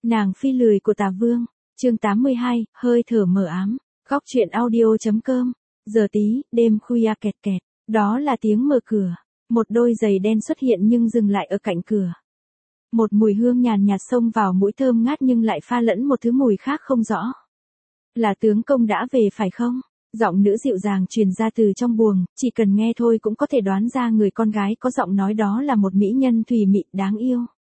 Nàng phi lười của Tà Vương, chương 82, hơi thở mờ ám, góc truyện audio.com, giờ tí, đêm khuya kẹt kẹt, đó là tiếng mở cửa, một đôi giày đen xuất hiện nhưng dừng lại ở cạnh cửa. Một mùi hương nhàn nhạt xông vào mũi thơm ngát nhưng lại pha lẫn một thứ mùi khác không rõ. Là tướng công đã về phải không? Giọng nữ dịu dàng truyền ra từ trong buồng, chỉ cần nghe thôi cũng có thể đoán ra người con gái có giọng nói đó là một mỹ nhân thùy mị đáng yêu.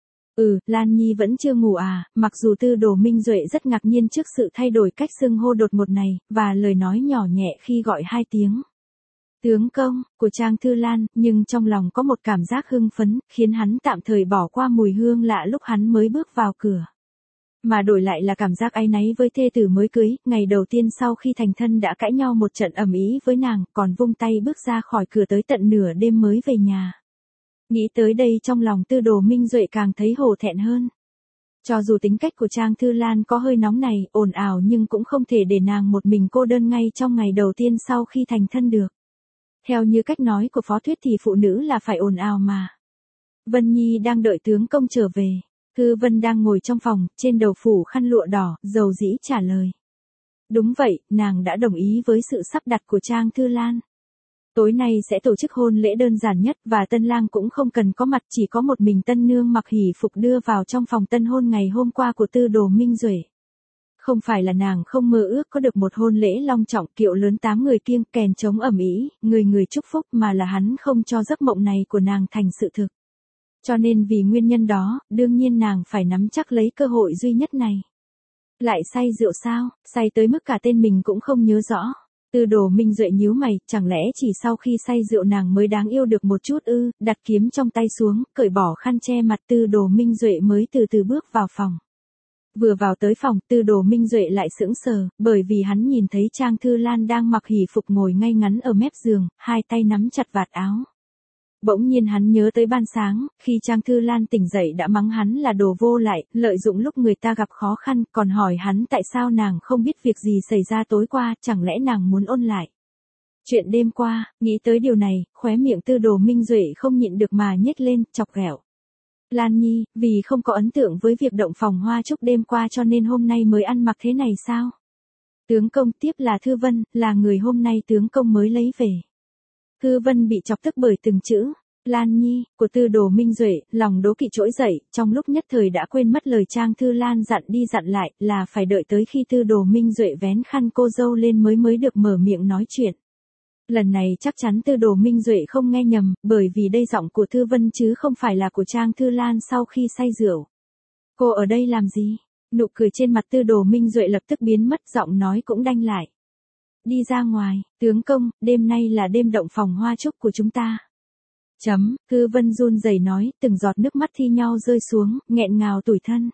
Lan Nhi vẫn chưa ngủ à, mặc dù Tư Đồ Minh Duệ rất ngạc nhiên trước sự thay đổi cách xưng hô đột ngột này, và lời nói nhỏ nhẹ khi gọi hai tiếng. Tướng công, của Trang Thư Lan, nhưng trong lòng có một cảm giác hưng phấn, khiến hắn tạm thời bỏ qua mùi hương lạ lúc hắn mới bước vào cửa. Mà đổi lại là cảm giác áy náy với thê tử mới cưới, ngày đầu tiên sau khi thành thân đã cãi nhau một trận ầm ĩ với nàng, còn vung tay bước ra khỏi cửa tới tận nửa đêm mới về nhà. Nghĩ tới đây trong lòng Tư Đồ Minh Duệ càng thấy hổ thẹn hơn. Cho dù tính cách của Trang Thư Lan có hơi nóng này, ồn ào nhưng cũng không thể để nàng một mình cô đơn ngay trong ngày đầu tiên sau khi thành thân được. Theo như cách nói của Phó Thuyết thì phụ nữ là phải ồn ào mà. Vân Nhi đang đợi tướng công trở về. Thư Vân đang ngồi trong phòng, trên đầu phủ khăn lụa đỏ, dầu dĩ trả lời. Đúng vậy, nàng đã đồng ý với sự sắp đặt của Trang Thư Lan. Tối nay sẽ tổ chức hôn lễ đơn giản nhất và tân lang cũng không cần có mặt, chỉ có một mình tân nương mặc hỷ phục đưa vào trong phòng tân hôn ngày hôm qua của Tư Đồ Minh Duệ. Không phải là nàng không mơ ước có được một hôn lễ long trọng, kiệu lớn 8 người kiêng kèn trống ầm ĩ, người người chúc phúc, mà là hắn không cho giấc mộng này của nàng thành sự thực. Cho nên vì nguyên nhân đó, đương nhiên nàng phải nắm chắc lấy cơ hội duy nhất này. Lại say rượu sao, say tới mức cả tên mình cũng không nhớ rõ. Tư Đồ Minh Duệ nhíu mày, chẳng lẽ chỉ sau khi say rượu nàng mới đáng yêu được một chút ư? Đặt kiếm trong tay xuống, cởi bỏ khăn che mặt, Tư Đồ Minh Duệ mới từ từ bước vào phòng. Vừa vào tới phòng, Tư Đồ Minh Duệ lại sững sờ, bởi vì hắn nhìn thấy Trang Thư Lan đang mặc hỷ phục ngồi ngay ngắn ở mép giường, hai tay nắm chặt vạt áo. Bỗng nhiên hắn nhớ tới ban sáng, khi Trang Thư Lan tỉnh dậy đã mắng hắn là đồ vô lại, lợi dụng lúc người ta gặp khó khăn, còn hỏi hắn tại sao nàng không biết việc gì xảy ra tối qua, chẳng lẽ nàng muốn ôn lại chuyện đêm qua. Nghĩ tới điều này, khóe miệng Tư Đồ Minh Duệ không nhịn được mà nhếch lên, chọc ghẹo. Lan Nhi, vì không có ấn tượng với việc động phòng hoa chúc đêm qua cho nên hôm nay mới ăn mặc thế này sao? Tướng công, tiếp là Thư Vân, là người hôm nay tướng công mới lấy về. Thư Vân bị chọc tức bởi từng chữ Lan Nhi của Tư Đồ Minh Duệ, lòng đố kỵ trỗi dậy, trong lúc nhất thời đã quên mất lời Trang Thư Lan dặn đi dặn lại, là phải đợi tới khi Tư Đồ Minh Duệ vén khăn cô dâu lên mới được mở miệng nói chuyện. Lần này chắc chắn Tư Đồ Minh Duệ không nghe nhầm, bởi vì đây giọng của Thư Vân chứ không phải là của Trang Thư Lan sau khi say rượu. Cô ở đây làm gì? Nụ cười trên mặt Tư Đồ Minh Duệ lập tức biến mất, giọng nói cũng đanh lại. Đi ra ngoài, tướng công, đêm nay là đêm động phòng hoa chúc của chúng ta. Thư Vân run rẩy nói, từng giọt nước mắt thi nhau rơi xuống, nghẹn ngào tủi thân.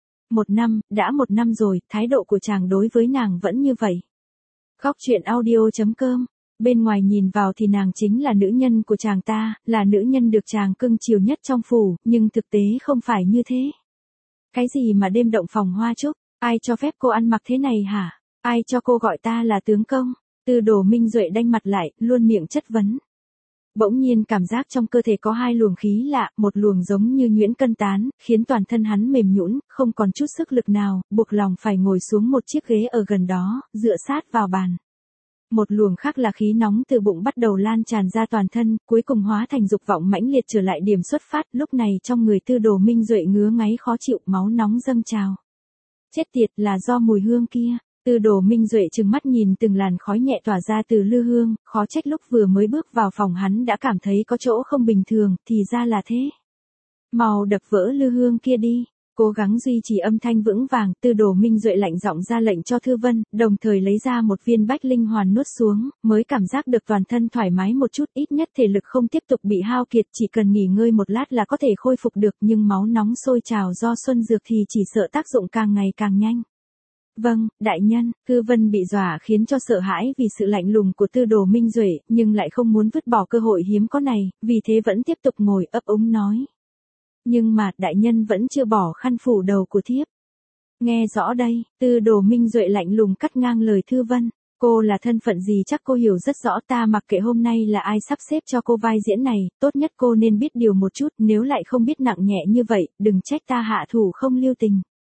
Đã một năm rồi, thái độ của chàng đối với nàng vẫn như vậy. Góc truyện audio.com, bên ngoài nhìn vào thì nàng chính là nữ nhân của chàng ta, là nữ nhân được chàng cưng chiều nhất trong phủ, nhưng thực tế không phải như thế. Cái gì mà đêm động phòng hoa chúc, ai cho phép cô ăn mặc thế này hả? Ai cho cô gọi ta là tướng công? Tư Đồ Minh Duệ đanh mặt lại, luôn miệng chất vấn. Bỗng nhiên cảm giác trong cơ thể có hai luồng khí lạ, một luồng giống như nhuyễn cân tán, khiến toàn thân hắn mềm nhũn, không còn chút sức lực nào, buộc lòng phải ngồi xuống một chiếc ghế ở gần đó, dựa sát vào bàn. Một luồng khác là khí nóng từ bụng bắt đầu lan tràn ra toàn thân, cuối cùng hóa thành dục vọng mãnh liệt trở lại điểm xuất phát, lúc này trong người Tư Đồ Minh Duệ ngứa ngáy khó chịu, máu nóng dâng trào. Chết tiệt, là do mùi hương kia. Tư Đồ Minh Duệ trừng mắt nhìn từng làn khói nhẹ tỏa ra từ lư hương, khó trách lúc vừa mới bước vào phòng hắn đã cảm thấy có chỗ không bình thường, thì ra là thế. Mau đập vỡ lư hương kia đi. Cố gắng duy trì âm thanh vững vàng, Tư Đồ Minh Duệ lạnh giọng ra lệnh cho Thư Vân, đồng thời lấy ra một viên bách linh hoàn nuốt xuống, mới cảm giác được toàn thân thoải mái một chút, ít nhất thể lực không tiếp tục bị hao kiệt, chỉ cần nghỉ ngơi một lát là có thể khôi phục được, nhưng máu nóng sôi trào do xuân dược thì chỉ sợ tác dụng càng ngày càng nhanh. Vâng, đại nhân. Thư Vân bị dọa khiến cho sợ hãi vì sự lạnh lùng của Tư Đồ Minh Duệ, nhưng lại không muốn vứt bỏ cơ hội hiếm có này, vì thế vẫn tiếp tục ngồi ấp úng nói. Nhưng mà, đại nhân vẫn chưa bỏ khăn phủ đầu của thiếp. Nghe rõ đây, Tư Đồ Minh Duệ lạnh lùng cắt ngang lời Thư Vân. Cô là thân phận gì chắc cô hiểu rất rõ, ta mặc kệ hôm nay là ai sắp xếp cho cô vai diễn này, tốt nhất cô nên biết điều một chút, nếu lại không biết nặng nhẹ như vậy, đừng trách ta hạ thủ không lưu tình.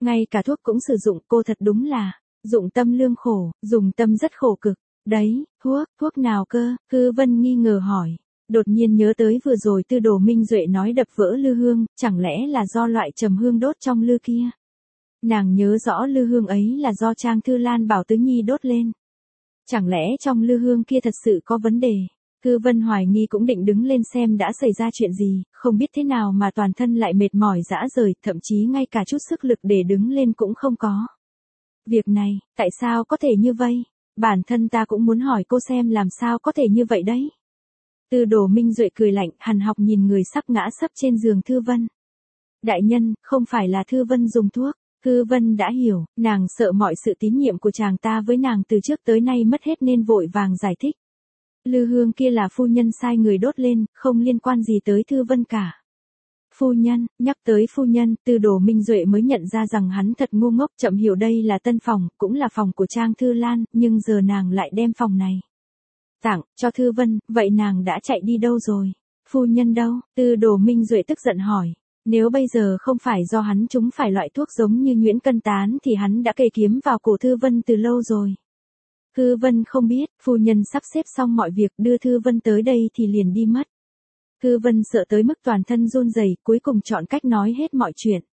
Ngay cả thuốc cũng sử dụng, cô thật đúng là, dụng tâm lương khổ, dùng tâm rất khổ cực. Đấy, thuốc nào cơ? Thư Vân nghi ngờ hỏi. Đột nhiên nhớ tới vừa rồi Tư Đồ Minh Duệ nói đập vỡ lư hương, chẳng lẽ là do loại trầm hương đốt trong lư kia? Nàng nhớ rõ lư hương ấy là do Trang Thư Lan bảo Tứ Nhi đốt lên. Chẳng lẽ trong lư hương kia thật sự có vấn đề? Thư Vân hoài nghi cũng định đứng lên xem đã xảy ra chuyện gì, không biết thế nào mà toàn thân lại mệt mỏi rã rời, thậm chí ngay cả chút sức lực để đứng lên cũng không có. Việc này, tại sao có thể như vậy? Bản thân ta cũng muốn hỏi cô xem làm sao có thể như vậy đấy. Tư Đồ Minh Duệ cười lạnh, hằn học nhìn người sắp ngã sấp trên giường Thư Vân. Đại nhân, không phải là Thư Vân dùng thuốc. Thư Vân đã hiểu, nàng sợ mọi sự tín nhiệm của chàng ta với nàng từ trước tới nay mất hết nên vội vàng giải thích. Lư hương kia là phu nhân sai người đốt lên, không liên quan gì tới Thư Vân cả. Phu nhân, nhắc tới phu nhân, Tư Đồ Minh Duệ mới nhận ra rằng hắn thật ngu ngốc, chậm hiểu đây là tân phòng, cũng là phòng của Trang Thư Lan, nhưng giờ nàng lại đem phòng này tặng cho Thư Vân, vậy nàng đã chạy đi đâu rồi? Phu nhân đâu? Tư Đồ Minh Duệ tức giận hỏi. Nếu bây giờ không phải do hắn trúng phải loại thuốc giống như nhuyễn cân tán thì hắn đã kề kiếm vào cổ Thư Vân từ lâu rồi. Thư Vân không biết, phu nhân sắp xếp xong mọi việc đưa Thư Vân tới đây thì liền đi mất. Thư Vân sợ tới mức toàn thân run rẩy, cuối cùng chọn cách nói hết mọi chuyện.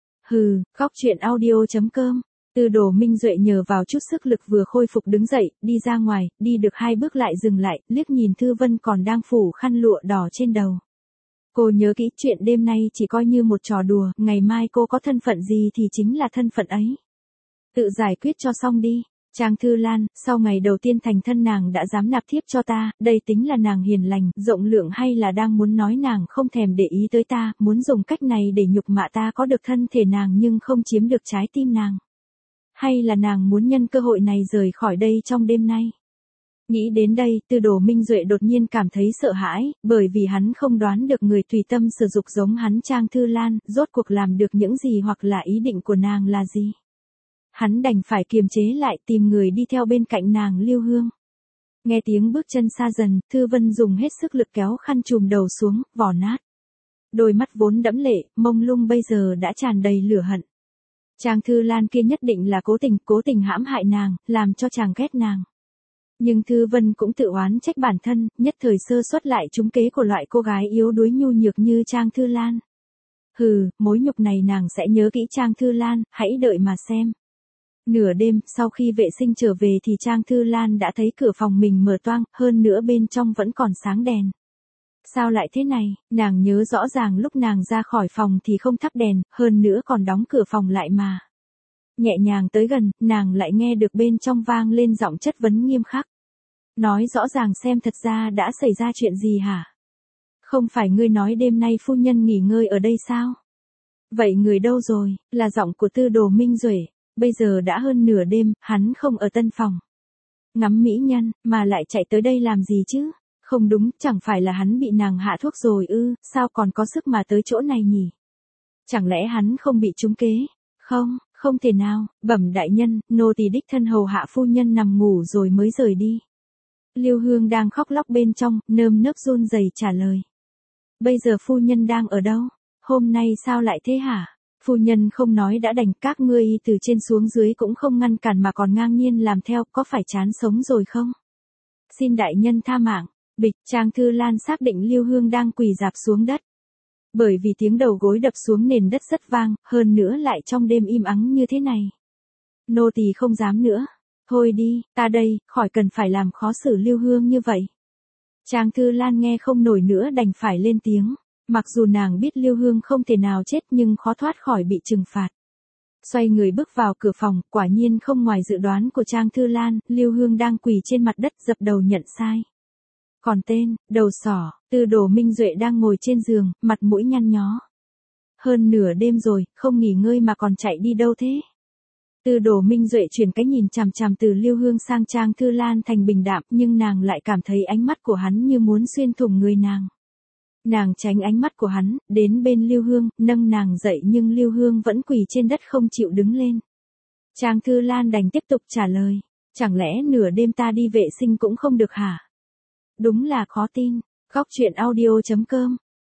Hừ, khóc chuyện audio.com. Tư Đồ Minh Duệ nhờ vào chút sức lực vừa khôi phục đứng dậy, đi ra ngoài, đi được 2 bước lại dừng lại, liếc nhìn Thư Vân còn đang phủ khăn lụa đỏ trên đầu. Cô nhớ kỹ chuyện đêm nay chỉ coi như một trò đùa, ngày mai cô có thân phận gì thì chính là thân phận ấy. Tự giải quyết cho xong đi. Trang Thư Lan, sau ngày đầu tiên thành thân nàng đã dám nạp thiếp cho ta, đây tính là nàng hiền lành, rộng lượng hay là đang muốn nói nàng không thèm để ý tới ta, muốn dùng cách này để nhục mạ ta có được thân thể nàng nhưng không chiếm được trái tim nàng. Hay là nàng muốn nhân cơ hội này rời khỏi đây trong đêm nay. Nghĩ đến đây, Tư Đồ Minh Duệ đột nhiên cảm thấy sợ hãi, bởi vì hắn không đoán được người tùy tâm sử dụng giống hắn Trang Thư Lan, rốt cuộc làm được những gì hoặc là ý định của nàng là gì. Hắn đành phải kiềm chế lại tìm người đi theo bên cạnh nàng Lưu Hương. Nghe tiếng bước chân xa dần, Thư Vân dùng hết sức lực kéo khăn trùm đầu xuống, vỏ nát. Đôi mắt vốn đẫm lệ, mông lung bây giờ đã tràn đầy lửa hận. Trang Thư Lan kia nhất định là cố tình hãm hại nàng, làm cho chàng ghét nàng. Nhưng Thư Vân cũng tự oán trách bản thân, nhất thời sơ suất lại trúng kế của loại cô gái yếu đuối nhu nhược như Trang Thư Lan. Hừ, mối nhục này nàng sẽ nhớ kỹ Trang Thư Lan, hãy đợi mà xem. Nửa đêm, sau khi vệ sinh trở về thì Trang Thư Lan đã thấy cửa phòng mình mở toang, hơn nữa bên trong vẫn còn sáng đèn. Sao lại thế này, nàng nhớ rõ ràng lúc nàng ra khỏi phòng thì không thắp đèn, hơn nữa còn đóng cửa phòng lại mà. Nhẹ nhàng tới gần, nàng lại nghe được bên trong vang lên giọng chất vấn nghiêm khắc. Nói rõ ràng xem thật ra đã xảy ra chuyện gì hả? Không phải ngươi nói đêm nay phu nhân nghỉ ngơi ở đây sao? Vậy người đâu rồi? Là giọng của Tư Đồ Minh Duệ. Bây giờ đã hơn nửa đêm, hắn không ở tân phòng. Ngắm mỹ nhân, mà lại chạy tới đây làm gì chứ? Không đúng, chẳng phải là hắn bị nàng hạ thuốc rồi ư, sao còn có sức mà tới chỗ này nhỉ? Chẳng lẽ hắn không bị trúng kế? Không thể nào, bẩm đại nhân, nô tỳ đích thân hầu hạ phu nhân nằm ngủ rồi mới rời đi. Lưu Hương đang khóc lóc bên trong, nơm nớp run rẩy trả lời. Bây giờ phu nhân đang ở đâu? Hôm nay sao lại thế hả? Phu nhân không nói đã đành, các ngươi từ trên xuống dưới cũng không ngăn cản mà còn ngang nhiên làm theo, có phải chán sống rồi không? Xin đại nhân tha mạng. Bịch, Trang Thư Lan xác định Lưu Hương đang quỳ rạp xuống đất. Bởi vì tiếng đầu gối đập xuống nền đất rất vang, hơn nữa lại trong đêm im ắng như thế này. Nô tỳ không dám nữa. Thôi đi, ta đây, khỏi cần phải làm khó xử Lưu Hương như vậy. Trang Thư Lan nghe không nổi nữa đành phải lên tiếng. Mặc dù nàng biết Lưu Hương không thể nào chết nhưng khó thoát khỏi bị trừng phạt. Xoay người bước vào cửa phòng, quả nhiên không ngoài dự đoán của Trang Thư Lan, Lưu Hương đang quỳ trên mặt đất dập đầu nhận sai. Còn tên, đầu sỏ, Tư Đồ Minh Duệ đang ngồi trên giường, mặt mũi nhăn nhó. Hơn nửa đêm rồi, không nghỉ ngơi mà còn chạy đi đâu thế? Tư Đồ Minh Duệ chuyển cái nhìn chằm chằm từ Lưu Hương sang Trang Thư Lan thành bình đạm, nhưng nàng lại cảm thấy ánh mắt của hắn như muốn xuyên thủng người nàng. Nàng tránh ánh mắt của hắn, đến bên Lưu Hương, nâng nàng dậy nhưng Lưu Hương vẫn quỳ trên đất không chịu đứng lên. Trang Thư Lan đành tiếp tục trả lời. Chẳng lẽ nửa đêm ta đi vệ sinh cũng không được hả? Đúng là khó tin. Khóc chuyện audio.com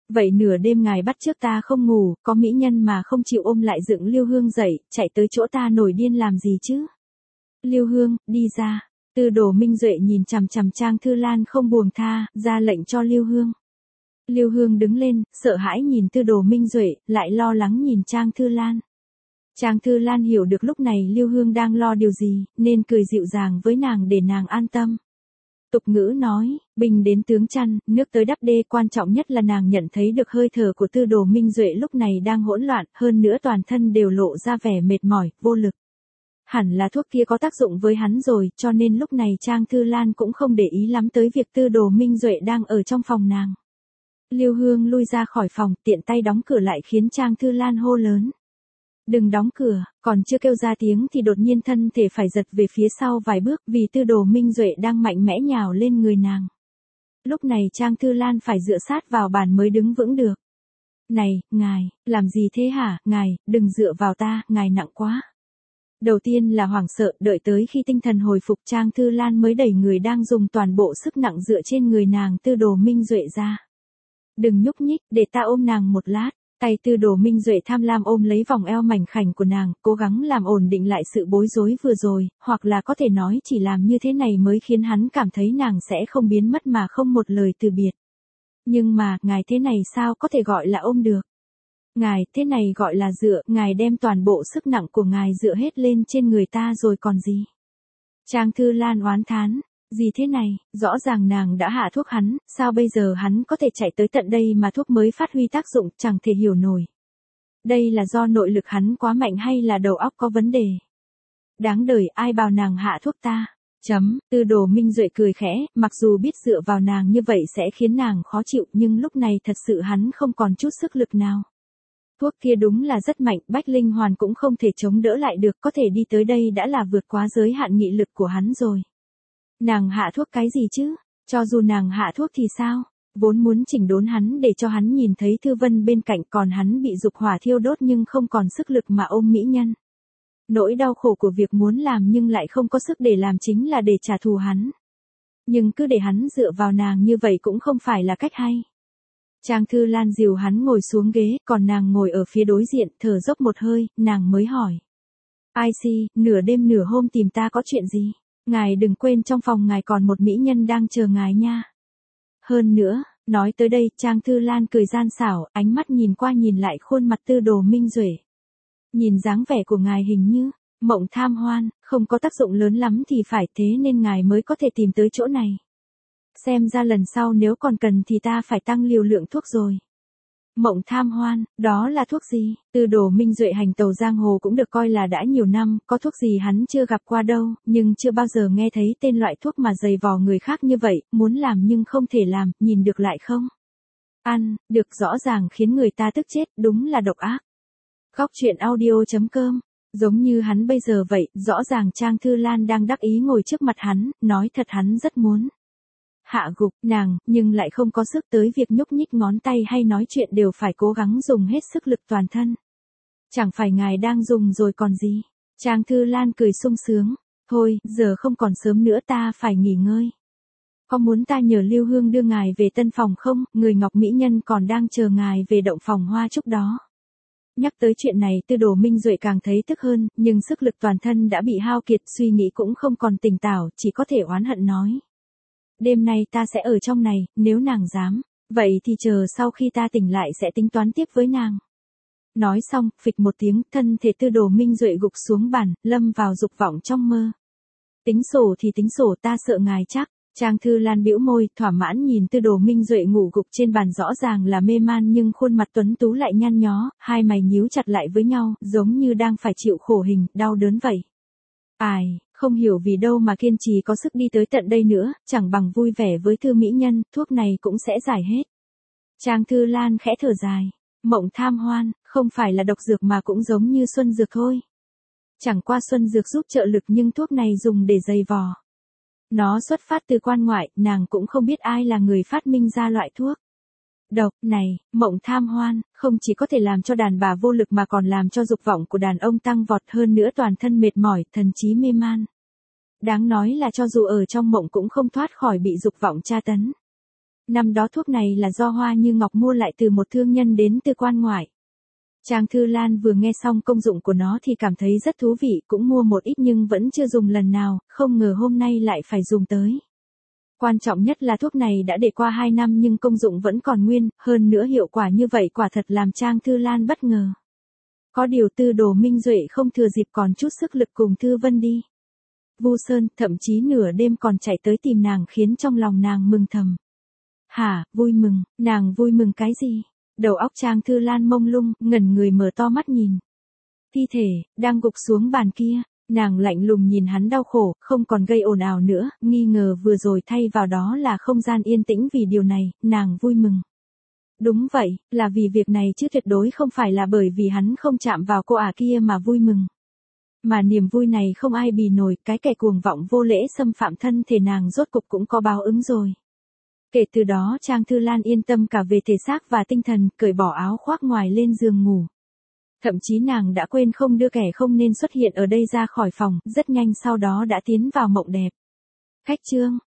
Vậy nửa đêm ngài bắt trước ta không ngủ, có mỹ nhân mà không chịu ôm lại dựng Lưu Hương dậy, chạy tới chỗ ta nổi điên làm gì chứ? Lưu Hương, đi ra. Tư Đồ Minh Duệ nhìn chằm chằm Trang Thư Lan không buông tha, ra lệnh cho Lưu Hương. Lưu Hương đứng lên, sợ hãi nhìn Tư Đồ Minh Duệ, lại lo lắng nhìn Trang Thư Lan. Trang Thư Lan hiểu được lúc này Lưu Hương đang lo điều gì, nên cười dịu dàng với nàng để nàng an tâm. Tục ngữ nói, binh đến tướng chăn, nước tới đắp đê, quan trọng nhất là nàng nhận thấy được hơi thở của Tư Đồ Minh Duệ lúc này đang hỗn loạn, hơn nữa toàn thân đều lộ ra vẻ mệt mỏi, vô lực. Hẳn là thuốc kia có tác dụng với hắn rồi, cho nên lúc này Trang Thư Lan cũng không để ý lắm tới việc Tư Đồ Minh Duệ đang ở trong phòng nàng. Lưu Hương lui ra khỏi phòng, tiện tay đóng cửa lại khiến Trang Thư Lan hô lớn. Đừng đóng cửa, còn chưa kêu ra tiếng thì đột nhiên thân thể phải giật về phía sau vài bước vì Tư Đồ Minh Duệ đang mạnh mẽ nhào lên người nàng. Lúc này Trang Thư Lan phải dựa sát vào bàn mới đứng vững được. Này, ngài, làm gì thế hả, ngài, đừng dựa vào ta, ngài nặng quá. Đầu tiên là hoảng sợ, đợi tới khi tinh thần hồi phục Trang Thư Lan mới đẩy người đang dùng toàn bộ sức nặng dựa trên người nàng Tư Đồ Minh Duệ ra. Đừng nhúc nhích, để ta ôm nàng một lát. Tay Tư Đồ Minh Duệ tham lam ôm lấy vòng eo mảnh khảnh của nàng, cố gắng làm ổn định lại sự bối rối vừa rồi, hoặc là có thể nói chỉ làm như thế này mới khiến hắn cảm thấy nàng sẽ không biến mất mà không một lời từ biệt. Nhưng mà, ngài thế này sao có thể gọi là ôm được? Ngài, thế này gọi là dựa, ngài đem toàn bộ sức nặng của ngài dựa hết lên trên người ta rồi còn gì? Trang Thư Lan oán thán. Gì thế này, rõ ràng nàng đã hạ thuốc hắn, sao bây giờ hắn có thể chạy tới tận đây mà thuốc mới phát huy tác dụng, chẳng thể hiểu nổi. Đây là do nội lực hắn quá mạnh hay là đầu óc có vấn đề? Đáng đời, ai bảo nàng hạ thuốc ta? Tư Đồ Minh Duệ cười khẽ, mặc dù biết dựa vào nàng như vậy sẽ khiến nàng khó chịu nhưng lúc này thật sự hắn không còn chút sức lực nào. Thuốc kia đúng là rất mạnh, Bách Linh Hoàn cũng không thể chống đỡ lại được, có thể đi tới đây đã là vượt quá giới hạn nghị lực của hắn rồi. Nàng hạ thuốc cái gì chứ? Cho dù nàng hạ thuốc thì sao? Vốn muốn chỉnh đốn hắn để cho hắn nhìn thấy Thư Vân bên cạnh còn hắn bị dục hỏa thiêu đốt nhưng không còn sức lực mà ôm mỹ nhân. Nỗi đau khổ của việc muốn làm nhưng lại không có sức để làm chính là để trả thù hắn. Nhưng cứ để hắn dựa vào nàng như vậy cũng không phải là cách hay. Trang Thư Lan dìu hắn ngồi xuống ghế, còn nàng ngồi ở phía đối diện, thở dốc một hơi, nàng mới hỏi. Ai si, nửa đêm nửa hôm tìm ta có chuyện gì? Ngài đừng quên trong phòng ngài còn một mỹ nhân đang chờ ngài nha. Hơn nữa, nói tới đây, Trang Thư Lan cười gian xảo, ánh mắt nhìn qua nhìn lại khuôn mặt Tư Đồ Minh Duệ. Nhìn dáng vẻ của ngài hình như, mộng tham hoan, không có tác dụng lớn lắm thì phải thế nên ngài mới có thể tìm tới chỗ này. Xem ra lần sau nếu còn cần thì ta phải tăng liều lượng thuốc rồi. Mộng tham hoan, đó là thuốc gì? Tư Đồ Minh Duệ hành tàu giang hồ cũng được coi là đã nhiều năm, có thuốc gì hắn chưa gặp qua đâu, nhưng chưa bao giờ nghe thấy tên loại thuốc mà dày vò người khác như vậy, muốn làm nhưng không thể làm, nhìn được lại không? Ăn, được rõ ràng khiến người ta tức chết, đúng là độc ác. Góc truyện audio.com. Giống như hắn bây giờ vậy, rõ ràng Trang Thư Lan đang đắc ý ngồi trước mặt hắn, nói thật hắn rất muốn hạ gục nàng, nhưng lại không có sức tới việc nhúc nhích ngón tay hay nói chuyện đều phải cố gắng dùng hết sức lực toàn thân. Chẳng phải ngài đang dùng rồi còn gì? Trang Thư Lan cười sung sướng. Thôi, giờ không còn sớm nữa ta phải nghỉ ngơi. Có muốn ta nhờ Lưu Hương đưa ngài về tân phòng không? Người Ngọc Mỹ Nhân còn đang chờ ngài về động phòng hoa trúc đó. Nhắc tới chuyện này Tư Đồ Minh Duệ càng thấy tức hơn, nhưng sức lực toàn thân đã bị hao kiệt, suy nghĩ cũng không còn tỉnh táo, chỉ có thể oán hận nói. Đêm nay ta sẽ ở trong này, nếu nàng dám, vậy thì chờ sau khi ta tỉnh lại sẽ tính toán tiếp với nàng. Nói xong, phịch một tiếng, thân thể Tư Đồ Minh Duệ gục xuống bàn, lâm vào dục vọng trong mơ. Tính sổ thì tính sổ, ta sợ ngài chắc. Trang Thư Lan bĩu môi, thỏa mãn nhìn Tư Đồ Minh Duệ ngủ gục trên bàn rõ ràng là mê man nhưng khuôn mặt tuấn tú lại nhăn nhó, hai mày nhíu chặt lại với nhau, giống như đang phải chịu khổ hình, đau đớn vậy. Ai, không hiểu vì đâu mà kiên trì có sức đi tới tận đây nữa, chẳng bằng vui vẻ với Thư mỹ nhân, thuốc này cũng sẽ giải hết. Trang Thư Lan khẽ thở dài, mộng tham hoan, không phải là độc dược mà cũng giống như xuân dược thôi. Chẳng qua xuân dược giúp trợ lực nhưng thuốc này dùng để dày vò. Nó xuất phát từ quan ngoại, nàng cũng không biết ai là người phát minh ra loại thuốc độc này. Mộng tham hoan, không chỉ có thể làm cho đàn bà vô lực mà còn làm cho dục vọng của đàn ông tăng vọt, hơn nữa toàn thân mệt mỏi, thần trí mê man. Đáng nói là cho dù ở trong mộng cũng không thoát khỏi bị dục vọng tra tấn. Năm đó thuốc này là do Hoa Như Ngọc mua lại từ một thương nhân đến từ quan ngoại. Trang Thư Lan vừa nghe xong công dụng của nó thì cảm thấy rất thú vị, cũng mua một ít nhưng vẫn chưa dùng lần nào, không ngờ hôm nay lại phải dùng tới. Quan trọng nhất là thuốc này đã để qua 2 năm nhưng công dụng vẫn còn nguyên, hơn nữa hiệu quả như vậy quả thật làm Trang Thư Lan bất ngờ. Có điều Tư Đồ Minh Duệ không thừa dịp còn chút sức lực cùng Thư Vân đi Vu Sơn, thậm chí nửa đêm còn chạy tới tìm nàng khiến trong lòng nàng mừng thầm. Hả, vui mừng, nàng vui mừng cái gì? Đầu óc Trang Thư Lan mông lung, ngẩn người mở to mắt nhìn. Thi thể, đang gục xuống bàn kia, nàng lạnh lùng nhìn hắn đau khổ, không còn gây ồn ào nữa, nghi ngờ vừa rồi thay vào đó là không gian yên tĩnh vì điều này, nàng vui mừng. Đúng vậy, là vì việc này chứ tuyệt đối không phải là bởi vì hắn không chạm vào cô ả kia mà vui mừng. Mà niềm vui này không ai bì nổi, cái kẻ cuồng vọng vô lễ xâm phạm thân thể nàng rốt cục cũng có báo ứng rồi. Kể từ đó Trang Thư Lan yên tâm cả về thể xác và tinh thần, cởi bỏ áo khoác ngoài lên giường ngủ. Thậm chí nàng đã quên không đưa kẻ không nên xuất hiện ở đây ra khỏi phòng, rất nhanh sau đó đã tiến vào mộng đẹp. Khách trương,